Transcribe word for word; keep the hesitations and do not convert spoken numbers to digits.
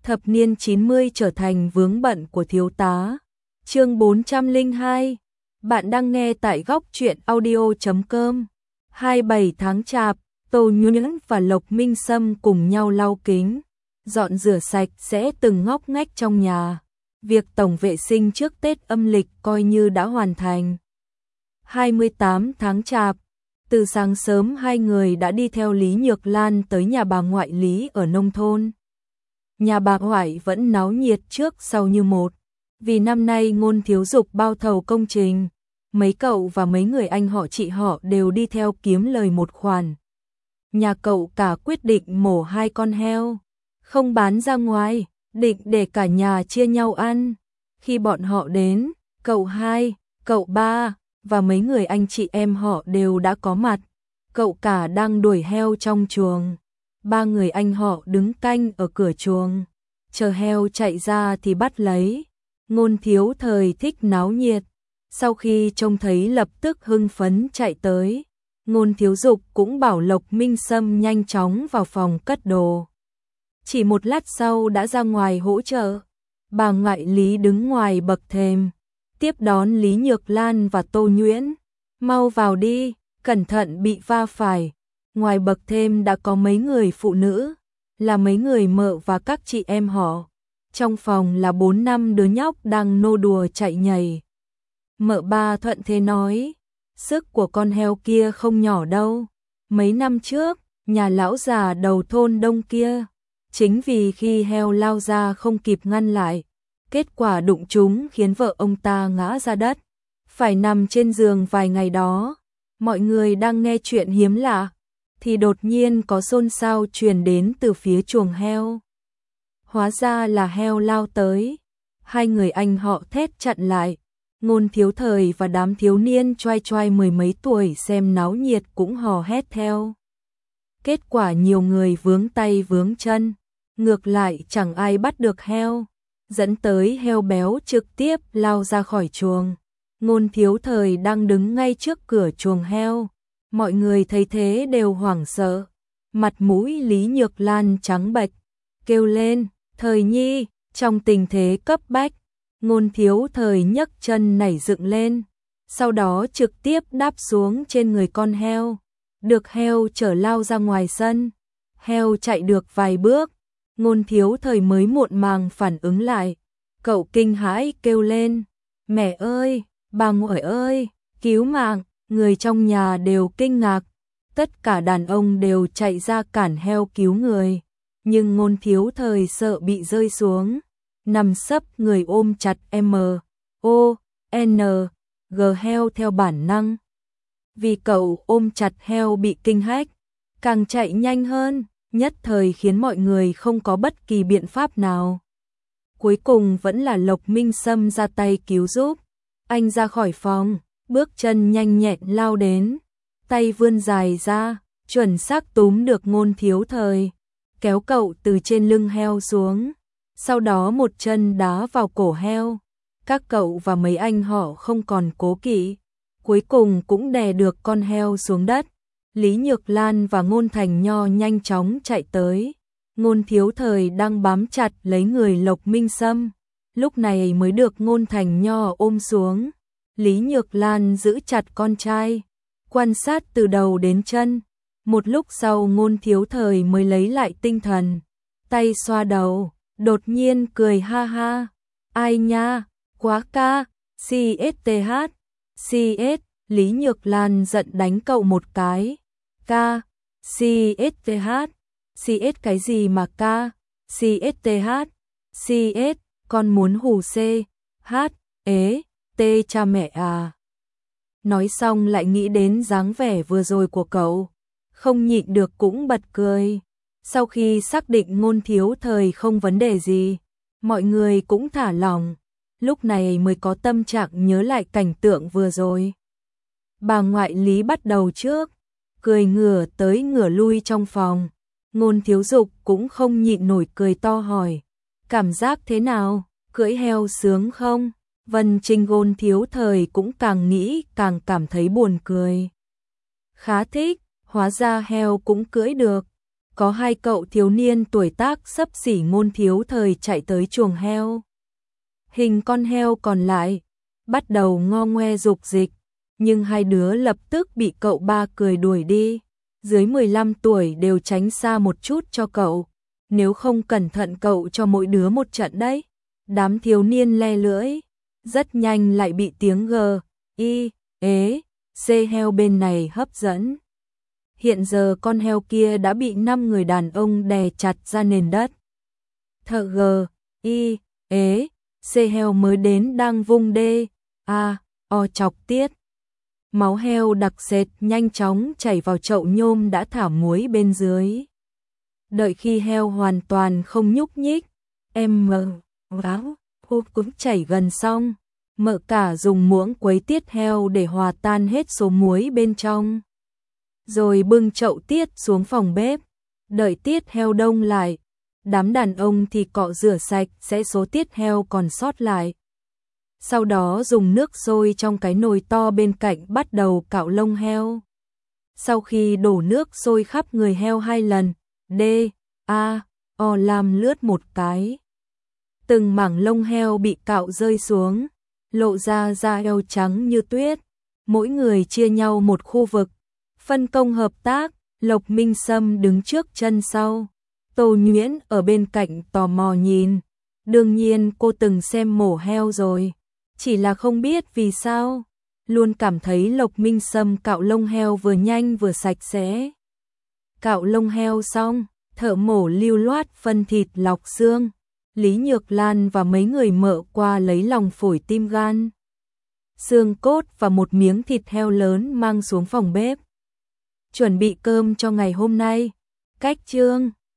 Thập niên chín mươi trở thành vướng bận của thiếu tá. Chương bốn trăm lẻ hai. Bạn đang nghe tại góc truyện audio chấm com. hai mươi bảy tháng Chạp, Tô Nhuyễn và Lộc Minh Sâm cùng nhau lau kính, dọn rửa sạch sẽ từng ngóc ngách trong nhà. Việc tổng vệ sinh trước Tết âm lịch coi như đã hoàn thành. hai mươi tám tháng Chạp, từ sáng sớm hai người đã đi theo Lý Nhược Lan tới nhà bà ngoại Lý ở nông thôn. Nhà bà ngoại vẫn náo nhiệt trước sau như một, vì năm nay Ngôn Thiếu Dục bao thầu công trình, mấy cậu và mấy người anh họ chị họ đều đi theo kiếm lời một khoản. Nhà cậu cả quyết định mổ hai con heo, không bán ra ngoài, định để cả nhà chia nhau ăn. Khi bọn họ đến, cậu hai, cậu ba và mấy người anh chị em họ đều đã có mặt. Cậu cả đang đuổi heo trong chuồng, ba người anh họ đứng canh ở cửa chuồng, chờ heo chạy ra thì bắt lấy. Ngôn Thiếu Thời thích náo nhiệt, sau khi trông thấy lập tức hưng phấn chạy tới. Ngôn Thiếu Dục cũng bảo Lộc Minh Sâm nhanh chóng vào phòng cất đồ. Chỉ một lát sau đã ra ngoài hỗ trợ. Bà ngoại Lý đứng ngoài bậc thềm, tiếp đón Lý Nhược Lan và Tô Nhuyễn. Mau vào đi, cẩn thận bị va phải. Ngoài bậc thềm đã có mấy người phụ nữ, là mấy người mợ và các chị em họ. Trong phòng là bốn năm đứa nhóc đang nô đùa chạy nhảy. Mợ ba thuận thế nói, sức của con heo kia không nhỏ đâu. Mấy năm trước, nhà lão già đầu thôn đông kia, chính vì khi heo lao ra không kịp ngăn lại, kết quả đụng trúng khiến vợ ông ta ngã ra đất, phải nằm trên giường vài ngày đó. Mọi người đang nghe chuyện hiếm lạ, thì đột nhiên có xôn xao truyền đến từ phía chuồng heo. Hóa ra là heo lao tới, hai người anh họ thét chặn lại. Ngôn Thiếu Thời và đám thiếu niên choai choai mười mấy tuổi xem náo nhiệt cũng hò hét theo. Kết quả nhiều người vướng tay vướng chân, ngược lại chẳng ai bắt được heo, dẫn tới heo béo trực tiếp lao ra khỏi chuồng. Ngôn Thiếu Thời đang đứng ngay trước cửa chuồng heo, mọi người thấy thế đều hoảng sợ, mặt mũi Lý Nhược Lan trắng bệch, kêu lên, Thời Nhi. Trong tình thế cấp bách, Ngôn Thiếu Thời nhấc chân nảy dựng lên, sau đó trực tiếp đáp xuống trên người con heo, được heo chở lao ra ngoài sân. Heo chạy được vài bước, Ngôn Thiếu Thời mới muộn màng phản ứng lại, cậu kinh hãi kêu lên, mẹ ơi, bà ngoại ơi, cứu mạng. Người trong nhà đều kinh ngạc, tất cả đàn ông đều chạy ra cản heo cứu người, nhưng Ngôn Thiếu Thời sợ bị rơi xuống, nằm sấp người ôm chặt M, O, N, G heo theo bản năng. Vì cậu ôm chặt heo bị kinh hách, càng chạy nhanh hơn, nhất thời khiến mọi người không có bất kỳ biện pháp nào. Cuối cùng vẫn là Lộc Minh Sâm ra tay cứu giúp. Anh ra khỏi phòng, bước chân nhanh nhẹn lao đến, tay vươn dài ra, chuẩn xác túm được Ngôn Thiếu Thời, kéo cậu từ trên lưng heo xuống, sau đó một chân đá vào cổ heo. Các cậu và mấy anh họ không còn cố kỵ, cuối cùng cũng đè được con heo xuống đất. Lý Nhược Lan và Ngôn Thành Nho nhanh chóng chạy tới. Ngôn Thiếu Thời đang bám chặt lấy người Lộc Minh Sâm, lúc này mới được Ngôn Thành Nho ôm xuống. Lý Nhược Lan giữ chặt con trai, quan sát từ đầu đến chân. Một lúc sau Ngôn Thiếu Thời mới lấy lại tinh thần, tay xoa đầu, đột nhiên cười ha ha. Ai nha, quá ca, xê ét tê hát, xê ét. Lý Nhược Lan giận đánh cậu một cái. Ca, xê ét tê hát, xê ét cái gì mà ca, xê ét tê hát, xê ét, con muốn hù C, hát, ế. Tê cha mẹ à. Nói xong lại nghĩ đến dáng vẻ vừa rồi của cậu, không nhịn được cũng bật cười. Sau khi xác định Ngôn Thiếu Thời không vấn đề gì, mọi người cũng thả lỏng, lúc này mới có tâm trạng nhớ lại cảnh tượng vừa rồi. Bà ngoại Lý bắt đầu trước, cười ngửa tới ngửa lui trong phòng. Ngôn Thiếu Dục cũng không nhịn nổi cười to hỏi, cảm giác thế nào, cưỡi heo sướng không? Vân Trinh. Ngôn Thiếu Thời cũng càng nghĩ càng cảm thấy buồn cười. Khá thích, hóa ra heo cũng cưỡi được. có hai cậu thiếu niên tuổi tác xấp xỉ Ngôn thiếu thời chạy tới chuồng heo. Hình con heo còn lại bắt đầu ngo ngoe dục dịch, nhưng hai đứa lập tức bị cậu ba cười đuổi đi. Dưới mười lăm tuổi đều tránh xa một chút cho cậu, nếu không cẩn thận cậu cho mỗi đứa một trận đấy. Đám thiếu niên le lưỡi, rất nhanh lại bị tiếng g, i, ế, c heo bên này hấp dẫn. Hiện giờ con heo kia đã bị năm người đàn ông đè chặt ra nền đất. Thợ g, i, ế, c heo mới đến đang vung đê, a, o chọc tiết. Máu heo đặc sệt nhanh chóng chảy vào chậu nhôm đã thả muối bên dưới. Đợi khi heo hoàn toàn không nhúc nhích, em mờ, gáo, húp cũng chảy gần xong. Mợ cả dùng muỗng quấy tiết heo để hòa tan hết số muối bên trong. Rồi bưng chậu tiết xuống phòng bếp, đợi tiết heo đông lại. Đám đàn ông thì cọ rửa sạch sẽ số tiết heo còn sót lại. Sau đó dùng nước sôi trong cái nồi to bên cạnh bắt đầu cạo lông heo. Sau khi đổ nước sôi khắp người heo hai lần, D, A, O làm lướt một cái. Từng mảng lông heo bị cạo rơi xuống, lộ ra da heo trắng như tuyết. Mỗi người chia nhau một khu vực, phân công hợp tác. Lộc Minh Sâm đứng trước chân sau, Tô Nhuyễn ở bên cạnh tò mò nhìn. Đương nhiên cô từng xem mổ heo rồi, chỉ là không biết vì sao luôn cảm thấy Lộc Minh Sâm cạo lông heo vừa nhanh vừa sạch sẽ. Cạo lông heo xong, thợ mổ lưu loát phân thịt lọc xương. Lý Nhược Lan và mấy người mợ qua lấy lòng phổi tim gan, xương cốt và một miếng thịt heo lớn mang xuống phòng bếp. Chuẩn bị cơm cho ngày hôm nay. Cách chương